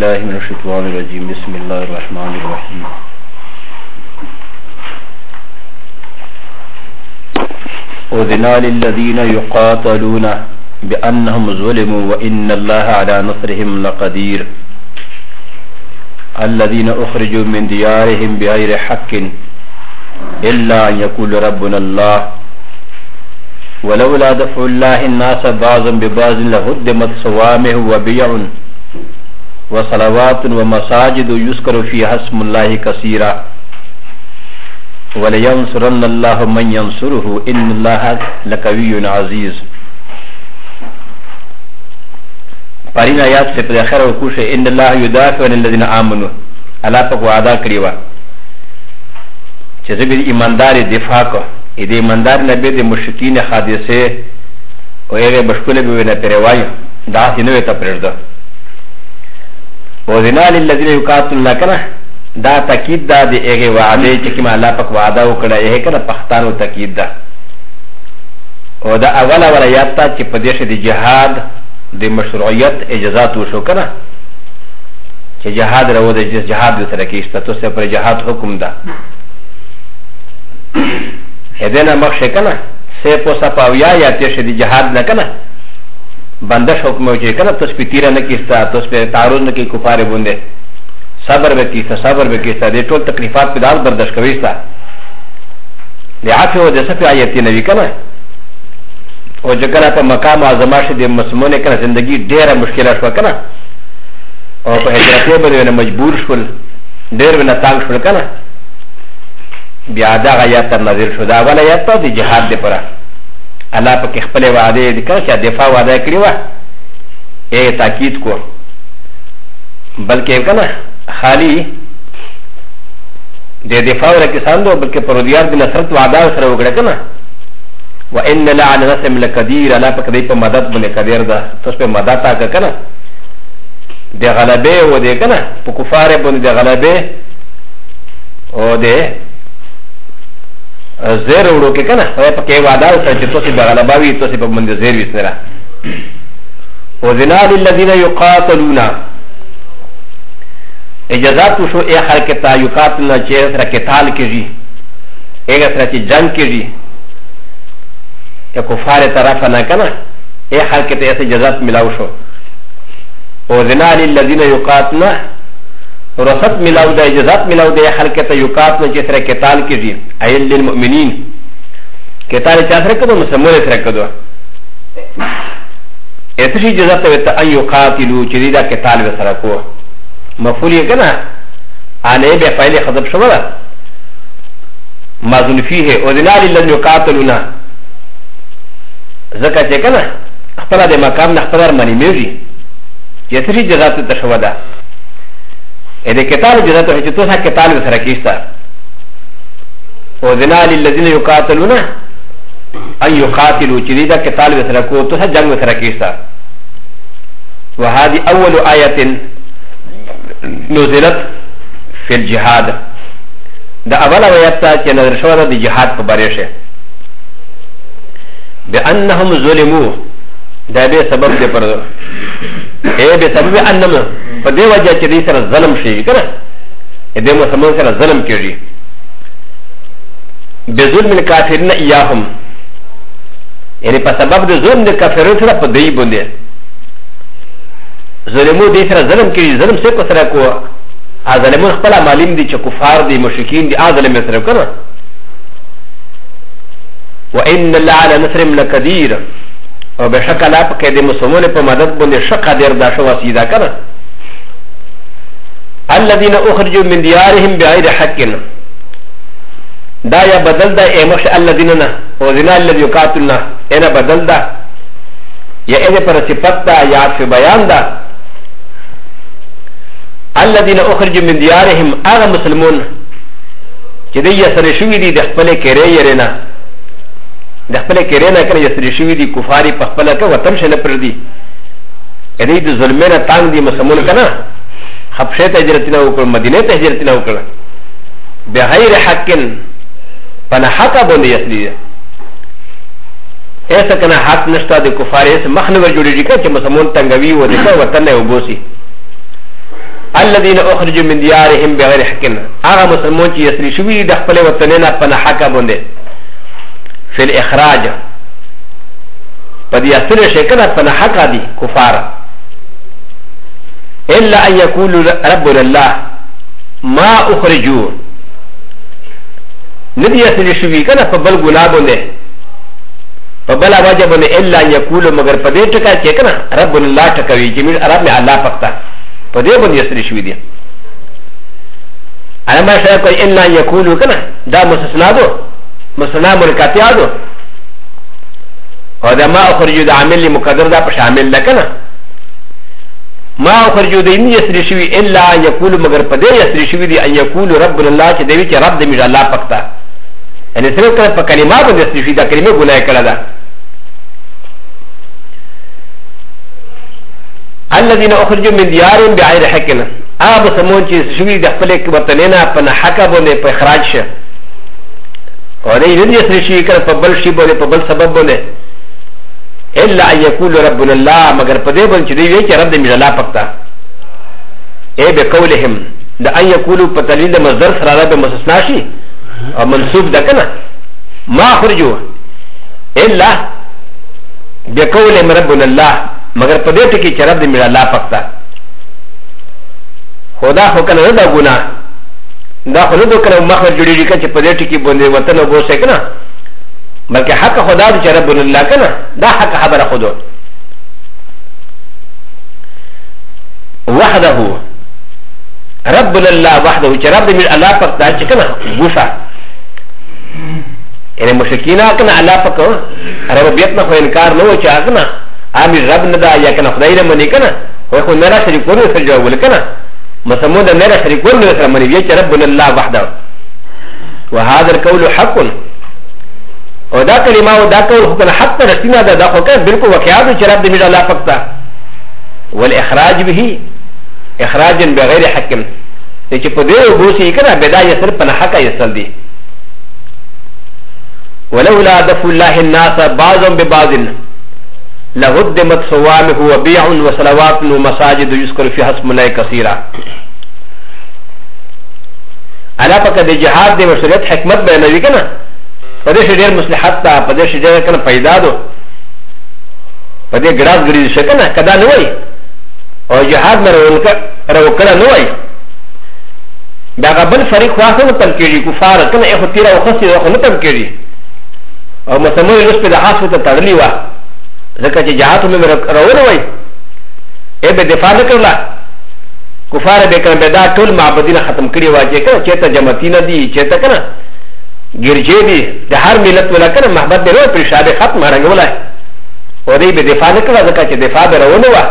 بالله من الشيطان الرجيم بسم الله الرحمن الرحيم أذن للذين يقاتلون بأنهم ظلموا وإن الله على نصرهم لقدير الذين أخرجوا من ديارهم بغير حق إلا أن يقول ربنا الله ولولا دفع الله الناس بعضا ببعض لهدمت صوامع وبيع وصلوات ومساجد يذكر فيها اسم الله كثيرا ولينصرن الله من ينصره إن الله لقوي عزيز. پارین آیات سے پر آخر وکوش ان اللہ یدافع عن الذین آمنوا اللہ پاک وعدہ کری وا چیزے بھی ایماندار دفاع کو ایدے ایماندار نبی دے مشرکین حادثے و ایغے بشکولے بھی وینا پریوائی دا سی نوے تا پرشدہ وذنا للذین یقاتلون لکنا دا تاکید دا دے ایغے وعدے چکم اللہ پاک وعدہ وکڑا ایغے کنا پختانو تاکید دا و دا اولا ولایات تا چی پدیش دی جہاد د مشروعیت اجازات وشو کنه چې جهاد راو د جهاد سره کېسته تو سه پر جهاد حکم ده هدنه مخشه کنه سه پوسا پاویا یا تشه د جهاد نه کنه بندش حکم وجه کنه تو سپیتیره نه کېسته تو سپ تعرض نه کې کفاره بونده صبر به کېسته صبر به کېسته د ټول تکلیفات په دال برداشت کويسته لعافه د صفه آیت نه وی کنه و جگره په مقام اعظم شه د مسلمانې کنه زندگی ډیره مشکله شو کنه او په هجرت باندې مجبور شول ډیر ونه تنگ شول کنه بیا دا آیات نازل شو دا ولا آیات د جهاد دی پره الله په خپل وعده دي کنه چې دفاع وعده کړی و ای تاکید کو بلکې کنه خالی د دفاع ورکه ساندو بلکې پرودیار د نصرت وعده سره وکړه کنه وإن لعن نسم لقدير لا بكذي بمدد بن قدير ده تسبب مدد تاك كنا ده غلبه وده كنا بكفار بن ده غلبه وده زير وروك كنا وهي بكي وعدا وسجد تسبب غلباوي تسبب من ده زير بسنرا وزنا للذين يقاتلون اجازات وشو اي حركتا يقاتلنا چه سرا قتال كجي اي سرا چه جنگ كجي یا کفار طرف نه کنه ای حال کې ته ایسه جزات ملاو شو او زنا للذین یقاتلون رخصت ملاو ده جزات ملاو ده حال کې ته یقاتلون چې سره قتال کیږي ایل للمؤمنین قتال چا سره کړو مسلمان سره کړو ایسه شي جزات ته ان یقاتلوا چې دا قتال سره کو مفعول یې کنه انه به فعل حذف شو ده ماذون فيه او زنا للذین یقاتلون زکه چې کنه خپل د مقام نه خبر مانی میږي چې تری جزات ته شو ده اې د کتاب جزات ته چې توسه کتاب سره کیستا او ذنا للذین یقاتلون ان یقاتلوا چې دا کتاب سره کو توسه جنگ سره کیستا وهذه اول آیه نزلت فی الجهاد دا اوله آیت چې نظر شو د جهاد په باره شه بأنهم ظلموا دا به سبب دې پر اے به سبب انم په دې وجه چې دې سره ظلم شي کنه دې مسلمان سره ظلم کیږي بظلم الکافرین ایاهم یعنی په سبب د ظلم د کافرونو سره په دې باندې ظلمو دې سره ظلم کیږي ظلم څه کو سره کو ظالمون خپل معلوم دي چې کفار دي مشرکین دي ظلم سره کنه وإن الله على نصرهم لقدير وبشكل لا بكيد مسلمون بمدد بند شق دير داشو وسيدا كنا الذين أخرجوا من ديارهم بغير حق دا يا بدل دا ايمش الذين وزنا الذي يقاتلنا انا بدل دا يا اذا پر صفت دا يا في بيان دا الذين أخرجوا من ديارهم اغا مسلمون جدي يسر شوي دي دخبل كري يرنا د خپل کېرینه کنه یسری شوی دي کفاری په خپل کې وطن شنه پر دي دې د ظلمونه تانګ دي مسلمان کنه حبشه ته هجرت نه وکړ مدینه ته هجرت نه وکړ بغیر حق پنه حق باندې یسری ایسا کنه حق نشته د کفار ایسا مخنور جوړیږي چې مسلمان تنګوي و دغه وطن نه وبوسي الذين اخرجوا من ديارهم بغير حق اغا مسلمون چی یسری شوی د خپل وطننا پنه حق بونده فی الاخراج پدی اثر شکنا پنه حق دی کفار الا ان يقولوا ربنا الله ما اخرجوا ندی یسری شوی کنا په بل ګنا بونده په بل واجب بونده الا ان يقولوا مگر پدې ټکا چې کنا ربنا الله ټکوي چې مې رب می الله پکتا پدې باندې یسری شوی دی انا ما شاء کوئی الا يقولوا كنا دا مستثنا دو مستثنا مرکاتیا دو او دا ما اخرجو دا عامل مقدر دا شامل ده كنا ما اخرجو دا ان يسري شوي الا ان يقولوا مگر پدې يسري شوي دي ان يقولوا ربنا الله چې دوی چې رب دې می الله پکتا یعنی سره کله په کلمات باندې يسري شوي دا کلمه ګناه کړه ده الذين اخرجوا من ديارهم بغير حق اب سمون چې شوی د خپل وطننا په حق باندې په اخراج شه او دې نه یې شي کړ په بل شي باندې په بل سبب باندې الا ان يقول ربنا الله مگر په دې باندې دی وی چې رب دې الله پکتا اے به قولهم د ان يقولوا په دلیل مصدر سره رب مستثنا شي او منصوب ده کنه ما خرجوا الا بقولهم ربنا الله مگر په دې ټکی چې رب دې الله پکتا خدا خو کنه دا ګناه دا خو نه دوکره مخه جوړیږي چې په دې ټکی باندې وطن وګوسه کنه بلکې حق خدا دې رب الله کنه دا حق خبره خودو وحده رب الله وحده چې رب دې الله پکتا چې کنه ګوسه ان مشکینا کنه الله پکو ربوبیت نه خو انکار نه و چې کنه امر رب نه دا یا کنه خدای نه منی کنه خو نه را شریک ورته سره جوړول کنه مسمود نه را شریک ورته سره منی چې ربنا الله وحده وهذا القول حق او دا کلمه او دا قول خو کنه حق ته رسینا دا خو کنه بالکل واقعا چې رب دې الله پکتا والاخراج به اخراجا بغیر حق چې په دې وګوسي کنه بدايه سر په حق یې دي ولولا دفع الله الناس بعضهم ببعض لهدمت صوامه وبيع وصلوات ومساجد يذكر فيها اسم الله كثيرا على فقد جهاد دي مشروعيت حكمت بينوي كنا پدې ډېر مصلحت تا پدې ډېر کنه پیدا دو پدې ګراس ګری شکنه کدا نه وای او جهاد مې راوکړه نه وای دا قبل فريق واسه تم کېږي کفار کنه یو تیر او خسي خو نه تم کېږي او مسلمان لږ په داسې ته تړلی و ځکه چې جهاد مې راوړ وای ای به دفاع وکړه کفار به کنه به دا ټول معبدین ختم کړی واجه کنه چې ته جماعتین دي چې ته کنه ګرځې دي د هر ملت ولا کنه محبت به ورو پر شابه ختم راغولای او دې به دفاع وکړه ځکه چې دفاع به راوړ و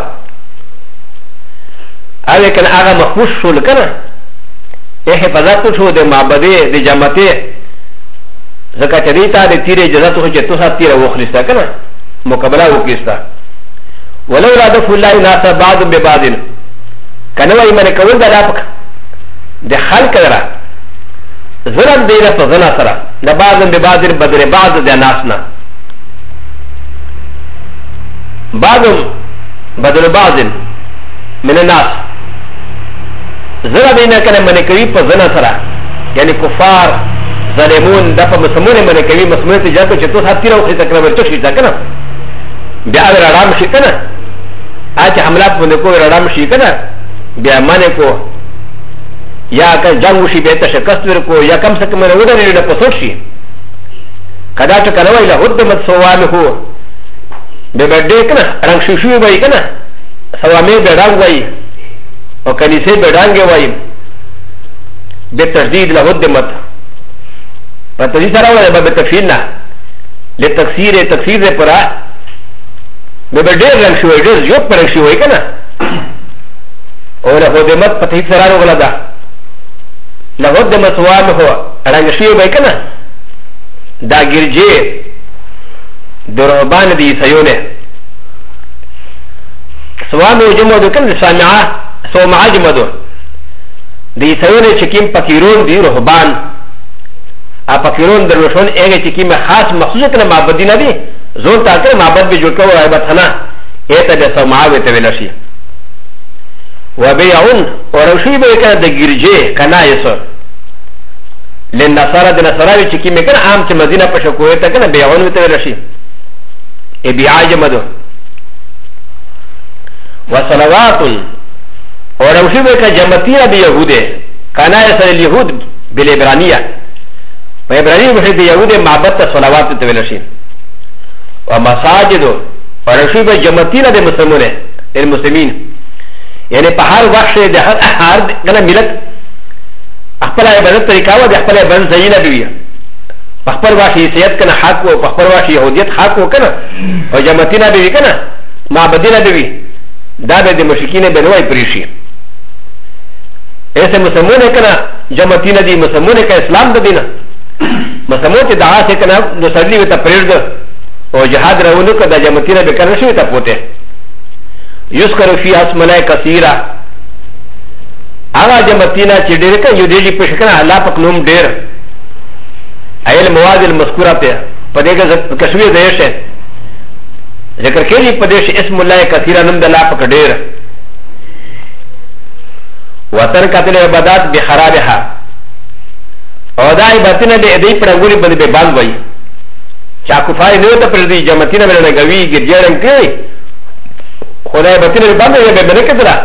اوی کنه هغه مخفوش شول کنه ای حفاظت شو د معبدې د جماعتې ځکه چې دې ته د تیرې اجازه ته چې تو سات تیرې وخلیستا کنه مقابله وکړستا ولولا دفع الله الناس بعض ببعض کنه وای منه کول دا لاپک د خلق را ظلم دی نه په ځنا سره د بعض ببعض بدر بعض د ناس نه بعض بدل بعض من الناس ظلم دی نه کنه منه کوي په ځنا سره یعنی کفار ظالمون د په مسمون منه کوي مسمون ته ځکه چې تو سات تیرې وخت تکرار ورته شي کنه بیا رام شي کنه اته حملات باندې کوی رام شي کنه بیا مانه کو یا که جنگ شي به ته شکست ورکو یا کم څه کوم ورته نه پسوت شي کدا ته کنه ویلا هدمت سوامه هو به بده کنه رنگ شو شو وای کنه سوامه به رنگ وای او کنيسه به رنگ وای به تجدید له هدمت پته دي سره وای به تفصیل نه لتکثیر تکثیر پرا به ډېر رنگ شوی ډېر یو پر شوی کنه او له هدمت پته سره ولا ده له هدمت وامه هو رنگ شوی وای کنه دا ګرځي دربان دي سيونه سوامه جمع ده کنه سامعه سومعه جمع ده دي سيونه چې کیم فقيرون دي رهبان ا فقيرون دروشون اگه چې کیم خاص مخصوص کنه معبدین دي زون تاکر معبد به جوړ کړو عبادت خانه ایته به سماوي ته ویل شي وبيعون ورشي بيكا دجرجي كنايس للنصارى دنصارى چكي مكان عام چه مدينة پشكوه تكنا بيعون وتورشي ابيعا جمدو وصلوات ورشي بيكا جمتين بيهوده كنايس اليهود بالإبرانية وإبرانية بحيث يهود معبد صلوات وتورشي ومساجد ورشي بيكا جمتين المسلمين يعني بحار وحش ده هر كنا ملت اخبار عبادت طريقه و ده اخبار عبادت زينه بيوي اخبار وحش سيادت كنا حق و اخبار وحش يهوديت حق و كنا و جماعتنا بيوي كنا معبدنا بيوي دا به د مشرکین بنوای پریشي ایسے مسلمون کنا جماعتنا دي مسلمون کا اسلام د دینه مسلمون ته دعا سے کنا نو سړلی وته پرېږد او جهاد راولو کدا جماعتنا به کنه شي ته پوته يذكر في اسم الله كثيرا اغا جمتينا چه دير كان يديجي پشكنا الله پاک نوم دير اي المواد المذكورة ته پديگا کشوية ديش ہے ذکر کيجي پديش اسم الله كثيرا نوم ده الله پاک دير وطن قتل عبادات بخرابها او دا عبادتنا ده ادهي پرنگولی بند بے باند وئی چاکوفائی نوتا پردی جمتينا بلنا گوی گرجیرن کئی خدای بطنه بنده یا بنده کدرا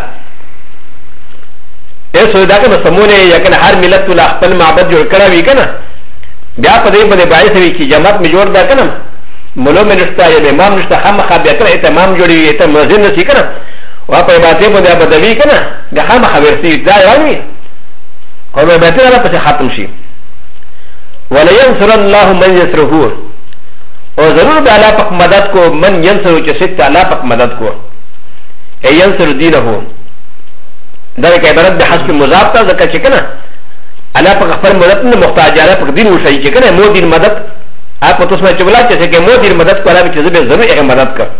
ایسو دا کنه سمونه یا کنه هر ملت تو خپل معبد جوړ کړی وی کنه بیا په دې باندې باعث وی کی جماعت می جوړ دا کنه مولو می نشتا یا امام نشتا خامخا بیا کنه اتمام جوړی ته مؤذن نشي کنه وا په عبادت باندې بدوی کنه دا خامخا ورسی دا یوي او عبادت را پس ختم شي ولا ينصر الله من يسره او ضرور به الله پاک مدد کو من ينصر چې ست الله پاک مدد کو ينصر دينه ذلك عبارت بحسب مضاف تا ذکر چکنا الله پاک خپل مدد نه محتاج الله پاک دین وشي چکنا مو دین مدد اپ تو اسمه چبلا چې کې مو دین مدد کولا به چې ضرور هغه مدد کړ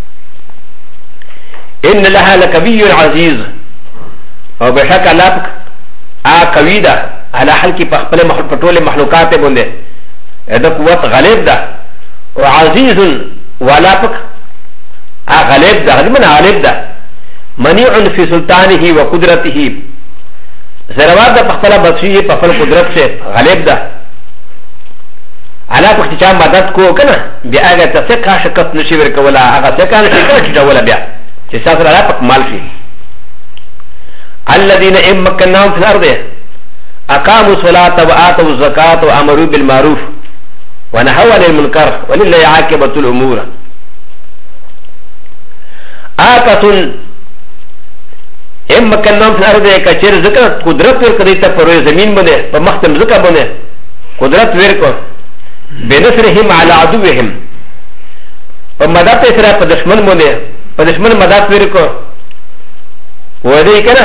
ان لها لكبير عزيز او بشک الله پاک ا کویدا على حلق خپل پټول مخلوقات باندې دا قوت غالب ده او عزيز ولا پاک ا غالب ده من غالب ده منيع في سلطانه وقدرته زروات ده پخپل بچي پخپل قدرت سے غالب ده على پختچا مدد کو کنه بیا هغه تفقه شکت نشي ورکولا هغه څنګه نشي کړی چې بیا چې ساتره را پک مال شي الذين امكنهم في الارض اقاموا الصلاه واتوا الزكاه وامروا بالمعروف ونهوا عن المنكر ولله عاقبه الامور آکتون ام مکنام في الارض کچر ذکر قدرت ورکړی ته پر زمين باندې په مختم ذکر باندې قدرت ورکړ بنصرهم على عدوهم په مدد سره په دشمن باندې په دشمن مدد ورکړ ودی کنه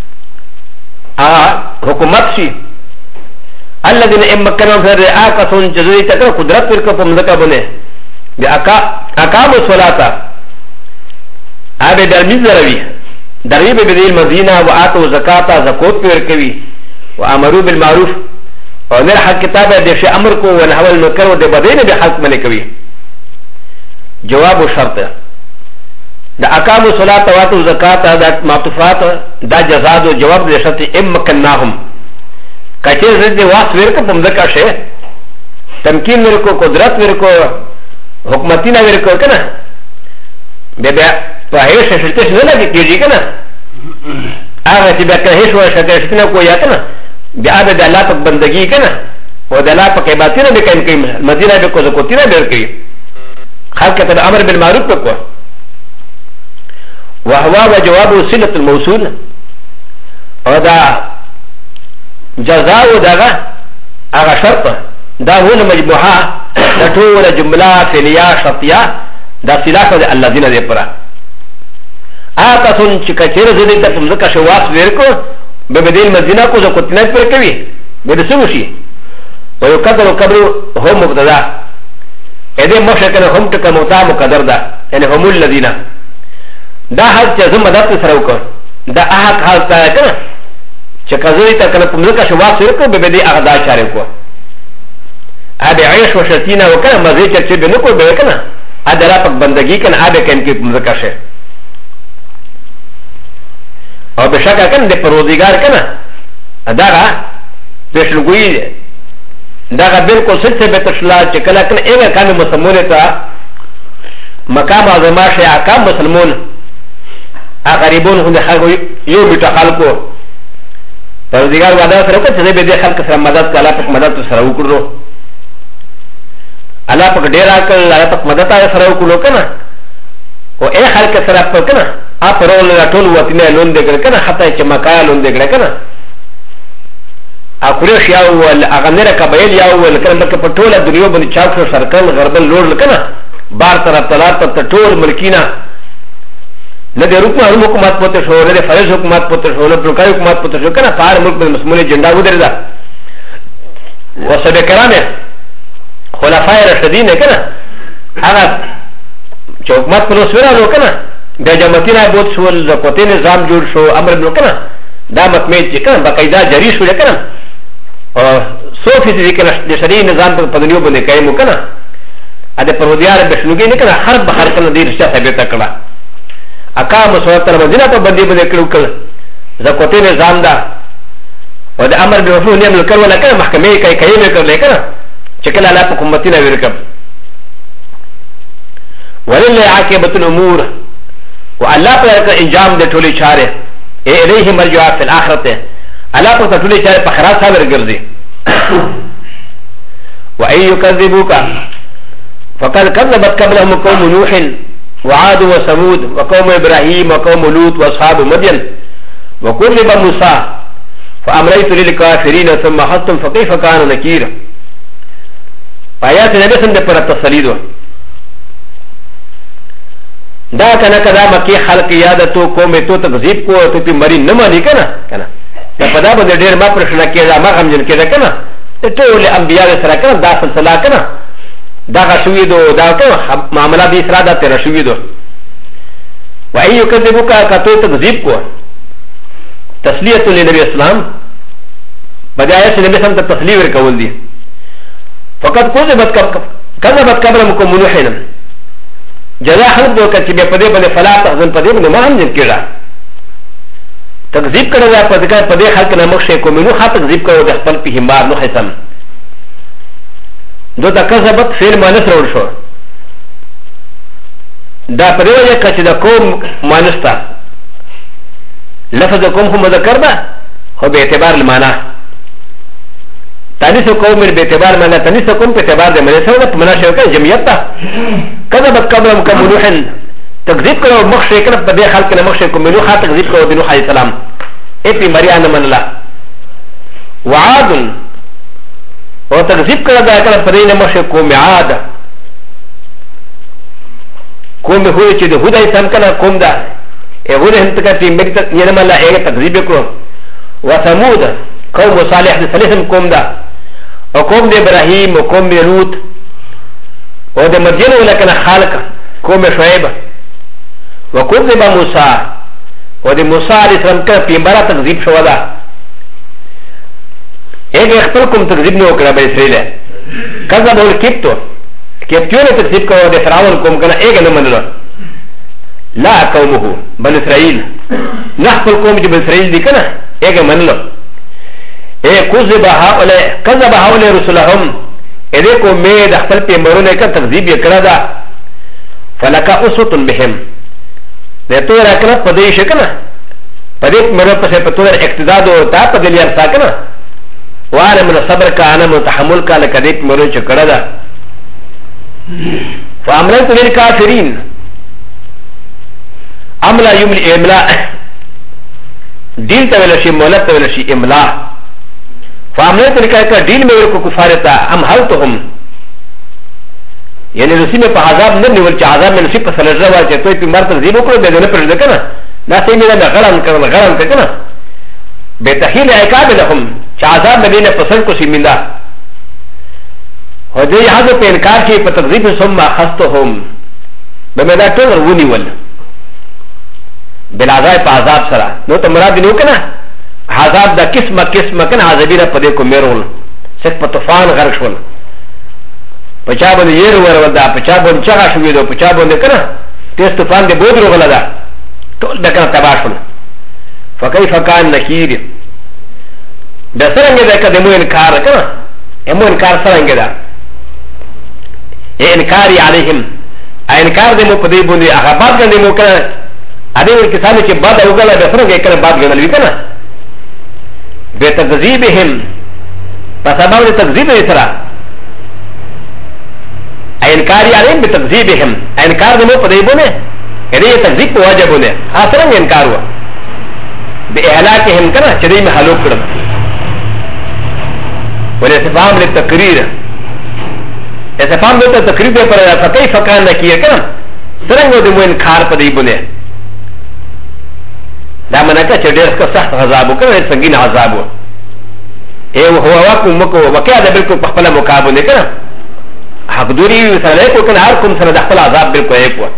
حکومت شي الذين ام مکنام في الارض آکتون جزوی ته قدرت ورکړ په ذکر باندې بیا اقاموا الصلاه ابي درميز دروي دروي بدل المدينه واتوا زكاه زكوت پركوي وامروا بالمعروف ونر حق كتابه دش امر کو ونحو المنكر ود بدين بحق من کوي جواب شرط دا اقاموا الصلاه واتوا زكاه دا معطوفات دا جزاء و جواب د شرط امكنناهم کچې زده واس ورک په مذکر شه تمکین ورکو قدرت ورکو حکومتینا ورکو کنه بیا فهيش شرطش نه لګي کیږي کنه هغه چې بیا هیڅ وایي شرط نه کوی کنه بیا به د الله په بندګي کنه او د الله په عبادت نه کوي مدینه به کو زکوتی نه ورکړي خلق ته امر بالمعروف وکړه وهو وجواب صله الموصول او دا جزاء دغه هغه شرط دا هو مجموعه د ټول جمله فعلیه شرطیه دا صلاح د الذين ذي پرا آتاسون چې کچېره زدي ته کوم ځکه شواس ورکو به بدیل مدینه کو زه کوتنه پر کوي به د سمو شي و یو قدر قبر هم مبتدا اده مشکل هم ټک موتا مقدر ده یعنی هم الذين دا حق چې زما مدد سره وکړه دا حق حال تا کنه چې کزوی ته کنه کوم ځکه شواس ورکو به بدی اغدا چاره کو ابي عيش وشتينا وكان مزه چې به نو کو به کنه ادرا پک بندگی کنه ابه کین کی مذکر شه او بشکا کنه د پروردگار کنه داغه پېښلګوي داغه بالکل سچ به تشلا چې کله کنه ایغه کامه مسلمانه ته مقام اعظم شي احکام مسلمان غریبون هم د خلکو یو بیٹه خلکو پروردگار وعده سره وکړه چې به د خلک سره مدد کاله په مدد سره وکړو الله په ډیر اکل الله په مدد سره وکړو کنه او اے خلک سره په کنه اپ رول ټول وطن لون دې کنه حتی چې مکا لون دې کنه اقریش یا ول اغنره قبایل یا ول کنه په ټوله دنیا باندې چاکو سرکل غربل لور کنه بار طرف طلات ته ټول ملکینا نه د رکن حکومت پته شو نه د فرض حکومت پته شو نه د پرکای حکومت پته شو کنه پار ملک باندې مسمونه جنډا ودرېدا وسبه کرامه خلفای راشدین کنه هغه چې حکومت پر وسوره کنه د جماعتینه بود شو د کوتې نظام جوړ شو امر نو کنه دا متمه چې کنه باقاعده جری شو کنه او صوفي دې کنه د شریع نظام په دنیا باندې قائم کنه ا د پرودیار بشلوګي نه کنه هر بهر کنه دې رښتیا ثابت کړه اقام صورت تر مدینه په باندې باندې کړو زکوتې نظام دا او د امر به وفو نه ملکر ولا کنه محکمه کوي نه کړل کنه چې کله الله په حکومتینه ورکب ولله عاقبه الامور والله پر انجام د ټولي چاره الیه مرجع فی الاخرته الله پر ټولي چاره په خراس سره ګرځي و اي يكذبوك فقد كذبت قبلهم قوم نوح وعاد وثمود وقوم ابراهيم وقوم لوط واصحاب مدين وكذب موسى فامريت للكافرين ثم حطم فكيف كان نكير آيات نبي سند پر تسلید دا کنه کدا مکی خلق یاد تو قوم تو تکذیب کو تو پی مری نه مانی کنه کنه دا پدا باندې ډیر ما پرشنه کېدا ما غمجن کېدا کنه ټول انبیاء سره کنه دا سلسله کنه دا غشوی دو دا کنه معاملہ دی سره دا تیر شوی دو و ایو کذبو کا کتو تکذیب کو تسلیت لنبی اسلام بدايه نبی اسلام ته تسلیه ورکول دي فقط كذبت قبلكم منوحنا جزاء خلق دو كتبه پده بده فلا تحزن پده بده ما هم جن کړه تکذیب کړه دا پدګه پده خلق نه مخ شي کوم نو خاطر تکذیب کړه د خپل په همار نو حسن دو دا کذبت فعل مانس راوړ شو دا پده وجه کچ دا قوم مانستا لفظ قوم هم مذکر ده خو به اعتبار المعنى تانيس قوم باعتبار معنى تانيس قوم باعتبار ده معنى سوى مناشئ كان جمعيته كذبت قبلهم قوم نوح تكذيب كانوا مخشى كان بدي خلق كان مخشى قوم نوح تكذيب كانوا بنوح عليه السلام اي مريان من الله وعاد وتكذيب كان بدي مخشى قوم عاد قوم هو چې د هداي سم كان قوم ده هداي هم تکتي مكت ينما لا اي تكذيب كانوا وثمود قوم صالح د ثالثم قوم ده وقوم د ابراهيم وقوم د لوط و د مدين ولكن خالق قوم شعيب وقوم د موسى و د موسى عليه السلام كان في بارا تكذيب شو ده ايه خپلكم تكذيب نو کړه به اسرائيل كذب الكبتو كبتو نه تكذيب کوو د فرعون قوم کنه ايه نه منلو لا قومه بل اسرائيل نحفل قوم د اسرائيل دي کنه ايه منلو كذب هؤلاء رسلهم إذا ميد أخبر بمرونة كتكذيب يكردا فلك أسوة بهم لتور أكنا بدي شكنا بدي مرة بس بتور اقتداد وتا بدي ليار ساكنا وأنا من الصبر كأنا من تحمل كالكذيب مرونة شكردا فأمرت للكافرين أملا يوم الإملاء دين تولشي مولد تولشي إملاء فامنت لك دين ميركو كفارتا ام حلتهم يعني رسيم په عذاب نه نیول چې عذاب من نصیب په سلجه واچې توي په مرته زیب وکړو به نه پرځ کنه دا سیمه نه غلام کنه به تحیل عقاب لهم چې عذاب مدینه پسند کو سیمنده هو دې هغه په انکار کې په تکذیب ثم خستهم به مدا ټول ونیول بل عذاب په عذاب سره نو ته مراد نه کنه عذاب دا قسمه کنه عذابیره پدې کو میرول سک په طوفان غرق شول پچا باندې ير ور ودا پچا باندې چا شوې دو پچا باندې کنه تیز طوفان دې بود روغلا دا ټول دکنه تباہ شول فكيف كان نكير بسرنجه ده كدمو انكار كنا امو انكار سرنجه ده انكاري عليهم انكار دمو پدې باندې هغه بعد دمو کړه اده کسانو چې بعد وګړه بسرنجه کړه بعد غنل وکړه بتكذيبهم فسبب تكذيب اسرا انكاري عليهم بتكذيبهم انكار دمو پدې باندې اده تکذیب په واجب باندې اصلا انکار و باهلاكهم كنا شديد محلوك كرم والاستفهام للتقرير استفهام للتقرير پر فكيف كان نكير كنا سرنگو دمو انكار پدې باندې دا منکه چې ډېر سخت عذاب وکړي سنگین عذاب و اے هو واکو مکو وکیا د بالکل په خپل مقابله کړه حق دوری سره کو کنه هر کوم سره د خپل عذاب بالکل یې کو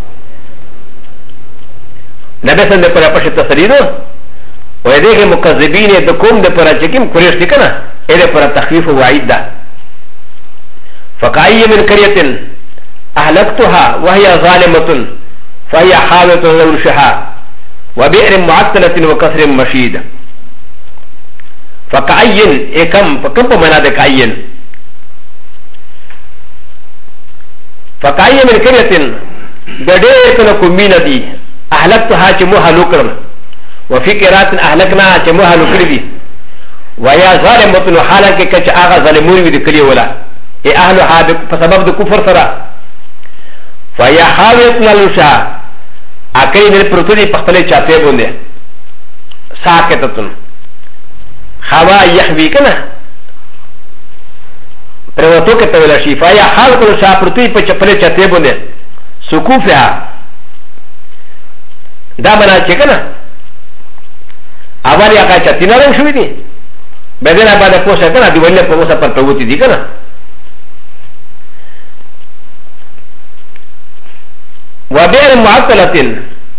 نبی سند پر پښه تصریح و دغه مکذبین د کوم د پر چکم قریش دي کنه اې پر تخفیف و وعید ده فقای من قريه اهلكتها وهي ظالمه فهي حاويه لورشها وبئر معطله وكسر مشيد فقعين اكم فكم منا ده قعين فقعين من قريه بدر كن كمين دي اهلكتها چمو هلوكرم وفي قرات اهلكنا چمو هلوكري ويا ظالمه حالك كچ اغا ظالمون دي كلي ولا اي اهلها بسبب د كفر سرا فيا حاويه لورشها اكاي من پرتوني پختلي چاته بونده ساكتتن خوا يحوي كنا پروتو کے تولا شفا یا حال کو شا پرتوی په چپلے چاته بونده سکوفها دا منا چې کنه اول یا کا چتینا رنگ شوی دي بدل باندې پوسه کنه دی ولې په اوسه پر پروتي دي کنه وبئر معطلة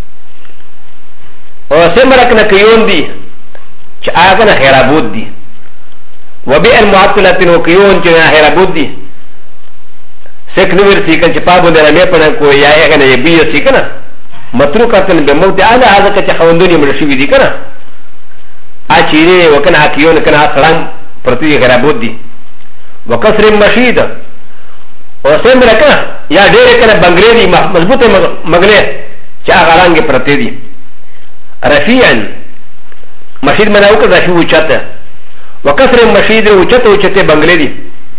وسمركنا كيون دي شاغنا خيرابود دي وبئر معطلة وكيون جنا خيرابود دي سكنور سيكن شبابو دي رمي پنا كو يا اغنا يبيو سيكنا متروكاتن بموت اعلى هذا كچ خوندوني مرشوي دي كنا اچيري وكنا كيون كنا سلام پرتي خيرابود دي وكسر مشيد وسمركنا یا ډېر کنه بنگلې دي مضبوطه مغلې چې هغه رنګ پرته دي رفيعا مشید مناو که رفيع وچته وکسر مشید وچته وچته بنگلې دي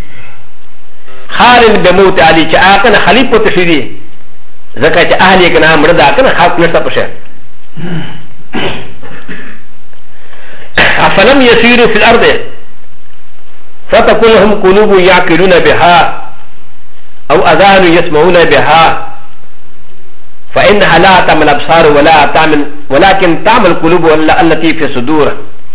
خالد بموت علي چې هغه کنه خلیفہ تشدي زکه چې اهل یې کنه مړه دا کنه حق نشته پشه افلم يسيروا في الارض فتكون لهم قلوب يعقلون بها أو أذان يسمعون بها فإنها لا تعمل الأبصار ولكن تعمل القلوب التي في الصدور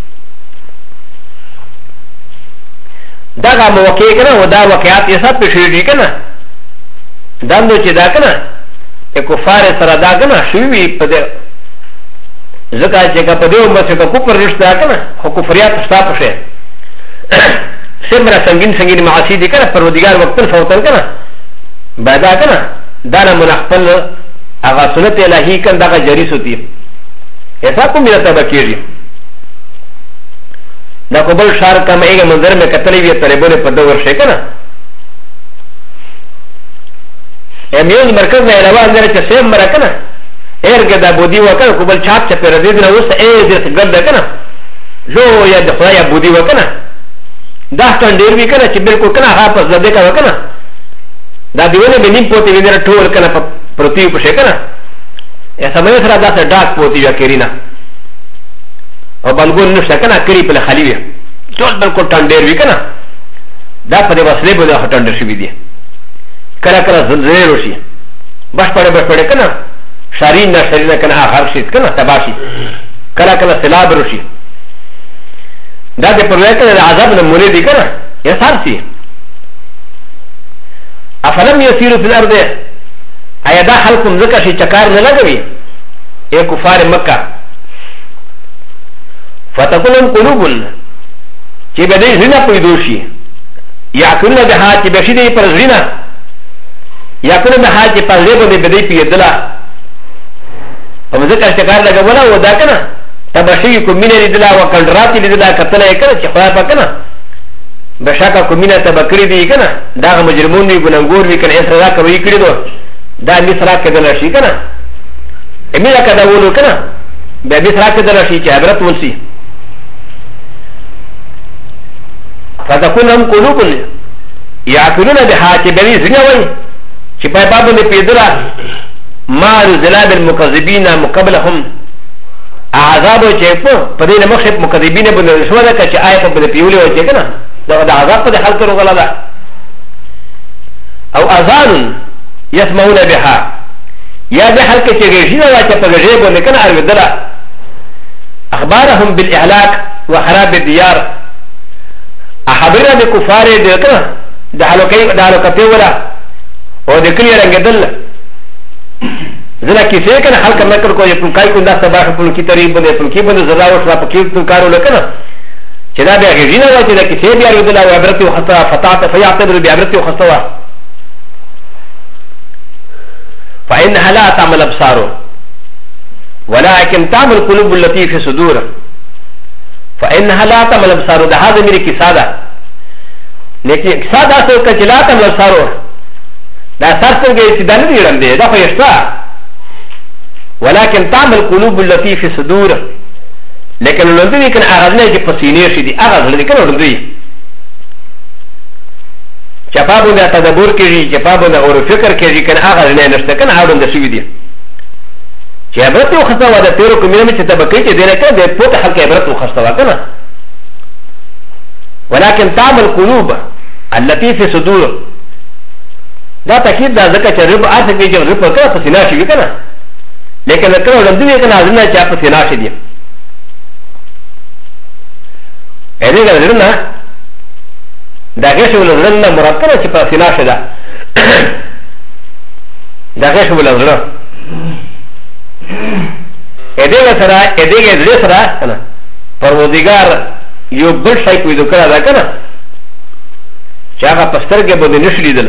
دغه موقع کنه و دا واقعات یې سات پېښېږي کنه دا نو چې دا کنه کفار سره دا کنه شوي په دې ځکه چې په دې عمر کې کفر رښتا کنه خو کفریات شتا پښه سمره سنگین معاصي دي کنه پروردگار وقت فوتن کنه بعدا کنه دانا منخپل اغا سنت الهی کن داغا جریس ہوتی ایسا کو میرا تبا کیجی دا قبل شار کم ایگا منظر میں قتلی وی طریبون پر دور شے کنا امیوز مرکز میں علاوہ اندر چا سیم مرا کنا ایرگا دا بودی وکنا قبل چاپ چا پر ردیدنا وسط ایز دیس گرد کنا لو یا دخلا یا بودی وکنا داستان دیر وی کنا چی بلکو کنا حافظ زده کا وکنا دا دیونه به نیم پوتی وینره ټول کنه پروتیو په شکنه یا سمې سره دا څه ډاک پوتی یا کرینا او بلګون نشته کنه کری په خالی وي ټول بالکل ټنډیر وی کنه دا په دې وسلې بده هټنډر شي دي کله کله زلزلې وشي بس پړې کنه شارین نه شرینه کنه هر شي کنه تباشي کله کله سیلاب وشي دا د پروايته د عذاب نه مونږ دي کنه یا سارسي افلم يسيروا في الارض ايا دا حلقم ذكر شي چکار نه لګوي اي كفار مكه فتكون قلوب چې بده زنا پیدا شي یا کله د ها چې بشي پر زنا یا کله د ها چې پر له بده بده پیدلا او ذکر چکار لګولا و دا کنه تبشي كمينة لدلا وكندراتي لدلا كتلا يكنا چخواه پا كنا بشاكا كمينة تبكري دي كنا داغ مجرمون دي گننگور بي كنا اسرا كوي كري دو دا مصرا كدلا شي كنا اميلا كدا ولو كنا بیا مصرا كدلا شي چه عبرت ونسي فتكون هم قلوب يعقلون بها چه بوي زنيا وي چه پای بابو دي پیدلا ما رزلا بالمكذبين مقبلهم عذابو چه پا دين مخشب مكذبين بند رشوه دا که چه آية پا بده پیولی وچه کنا دا عذاب پا ده حل کرو غلا دا او اذان يسمعون بها یا ده حل که چه غیشینا واچه پا غیبو نکنا عرو دلا اخبارهم بالاحلاك وخراب الديار اخبرنا بكفار ده کنا ده حلو کپیولا او ده کلی رنگ دل زنا کسی کنه حل کرنا کر کو یہ پنکای کو دا سبا پن کی تری بنے پن کی بنے زرا و شرا پکی تو کارو لکنا چدا بیا غینا وا چدا کسی بیا یود لا عبرت و خطا فتات فیعتبر بعبرت و خطوا فانها لا تعمل ابصار ولكن تعمل قلوب التي في صدور فانها لا تعمل ابصار ده هذا میری قصہ دا لیکن قصہ دا سو کہ لا تعمل ابصار دا سر کے ابتدا نہیں رندے دا فیشتا ولكن تعمل قلوب التي في صدور لكن الذي كان اغذنا جي پسینه شدي اغذ الذي كان الذي چپابو دا تدبر کیږي چپابو دا اور فکر کیږي كان اغذنا نشته كان اړوند شوی دي چې عبرت او خطا ودا تیرو کومه چې تبکې چې دینه کړه د پوت حق عبرت او خطا وکنه ولكن تعمل قلوب التي في صدور دا تاکید دا ځکه چې رب اته کې چې رب کړه پسینه شي کنه لیکن کله ولندې کنه ازنه چا پسینه شي دي اې دې ګرځنه دا غش ولندنه مراد کړه چې پسینه شي دا دا غش ولندنه اې دې سره کنه پروردگار یو بل شای کوي دکړه دا کنه چې هغه پسترګه باندې نشلی دل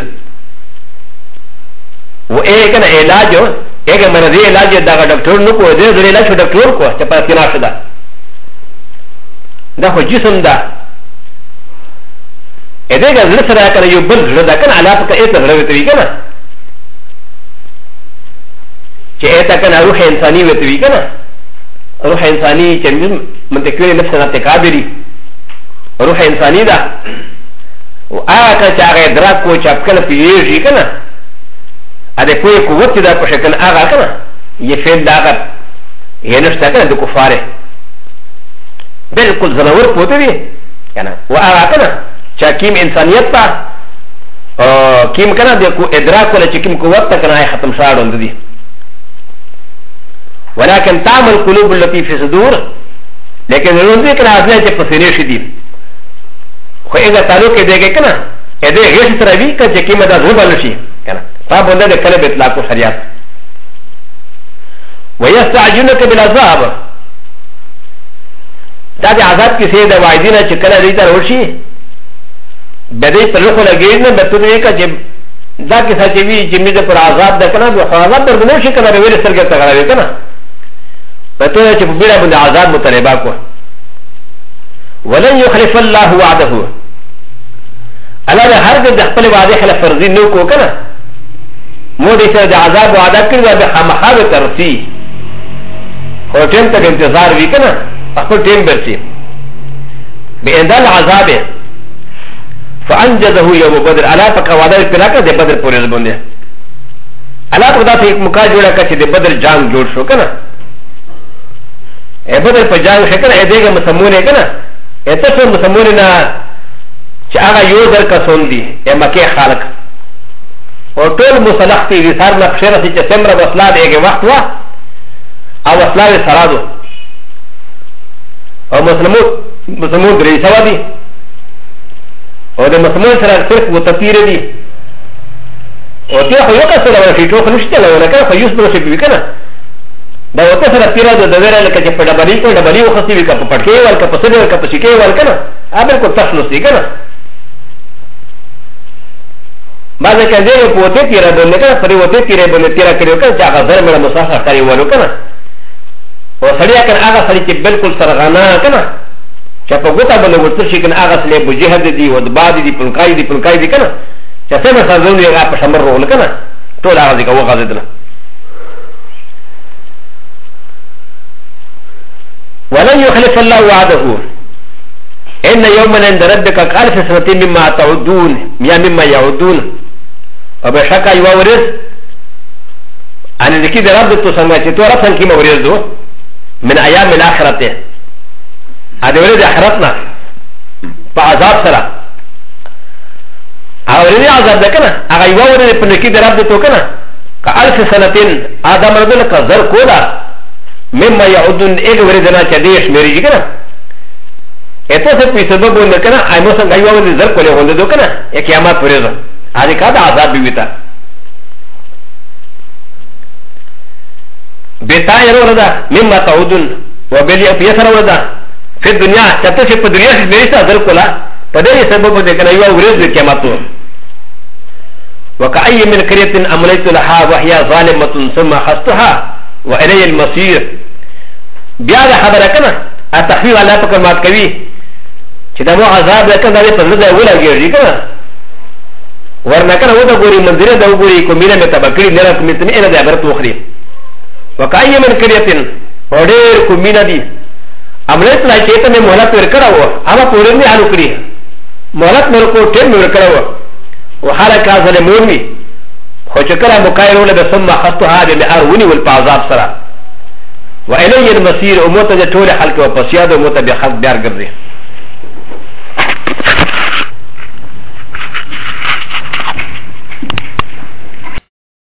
و اے کنه علاج اگر مرضی علاج دا ڈاکٹر نو کو دے دے علاج ڈاکٹر کو چپا کنا شدا دا خو جسم دا اے دے گزر سرا کنا یو بل زړه دا کنه علاقه کا ایت زړه وتوی کنه چې ایت کنه روح انسانی وتوی کنه روح انسانی چې منطقي نفس نه تکابري روح انسانی دا او هغه چې هغه درک کو چې خپل پیږي کنه ا د کوی قوت دا په شکل هغه کنه یې فعل دا هغه یې نشته کنه د کفاره بالکل زنور پوته وي کنه او هغه کنه چې کیم انسانیت ته کیم کنه د کو ادراک ولا چې کیم قوت ته کنه ختم شاړوند دي ولكن تعمل قلوب التي في صدور لیکن روزي کنه ازله چې پسینه شي دي خو اګه تعلق دې کنه ا دې هیڅ سره وی چې کیم دا زوبل شي کنه فابو ده كلب اطلاق الشريعه ويستعجلونك بالعذاب دا عذاب کی سید وعدینا چکلا دیتا روشی بدی پر رخو لگیدنا بطوری کا جب دا کسا چوی جمیده پر عذاب دا کنا عذاب پر بنوشی کنا رویل سرگر تغراوی کنا بطوری چه بیڑا بند عذاب مطلبا کو ولن يخلف الله وعده اللہ دا ہر گرد اخپل وعده خلف فرضی نو کو کنا مودی سر دا عذاب وعده کرده بخامخاب ترسی خو ٹیم تک انتظار وی کنا اخپل ٹیم برسی باندال عذاب فانجزه یوم بدر اللہ پاک وعده پلاکا دے بدر پوری زبنده اللہ پاک دا تا ایک مکا جوڑا کچھ دے بدر جانگ جوڑ شو کنا اے بدر پا جانگ شکنا اے دیگا مسمونے کنا اے تسو مسمونے نا چه آغا یو در کسون دی اے مکی خالق اور طول مصلح تی ویسار نقشی رسی چه سمر وصلا دے اگے وقت وا او وصلا دے سرادو اور مسلمون دری سوا دی اور دے مسلمون سرا صرف وہ تطیر دی اور تیر خو یوکا سرا ورشی ٹوخ نشتے لگو لکن خو یوس بروشی بیوی کنا دا وقت سرا تیرا دو دویرہ لکا چه پا ڈبالی کو ڈبالی و خسی وی کا پا پڑکے وال کا پا سدے وال کا پا شکے وال کنا آبر کو تشنس دی کنا بعد که دیگه پوته تیره بنده کنه پری وته تیره بنده تیره کریو کنه چه آقا زر میره مساخر کاری والو کنه و و سړی کنه هغه سړی چې بالکل سرغانا کنه چې په ګوتا باندې ورته شي کنه هغه سړی بجهد دي و د باد دي پلکای دي کنه چې څه به سرزون یې هغه په شمر رول کنه ټول هغه ځکه وغځیدل ولن يخلف الله وعده ان يوما عند ربك كالف سنه مما تعدون يا مما يعدون وبشكا يورث ان ذكي رب تسمى تورا سنكي مورث من ايام الاخره هذا ولد اخرتنا فعذاب سرا اولي عذاب لكنا اغا يورث بنكي رب توكنا كالف سنه ادم ربك زر كودا مما يعدون ايه ولدنا كديش مريجي كنا اتو سب في سبب ونكنا اي موسم غيوا ولد زر كولي ولدو كنا يا قيامات فريزو هذه كذا عذاب بيتا بيتا يروردا مما تعودون وبلي في يسر وردا في الدنيا تتشي في الدنيا مريسا زر كولا فدري سبب ونكنا يوا ولد قياماتو وكأي من قرية أمليت لها وهي ظالمة ثم خصتها وإلي المصير بيا خبره كنا التخفيف على فكرمات كوي چې دا مو عذاب لکه دا په زړه ولګیږي کنه ورنه کنه و دا ګوري منځره دا وګوري کومینه مې تبکړي نه راکمې ته نه دا برته وخري وکای من کریتن اورډر کومینه دي امرت لا چې ته مې مهلت ورکړاو هغه پورې نه حل کړی مهلت مې کو ټیم ورکړاو وحرکه ظلمونی خو چې کله مقایره له ثم خطها بمارونی والعذاب سره وإليه المصير وموت جتول حلق وقصياد وموت بخلق بيار قرده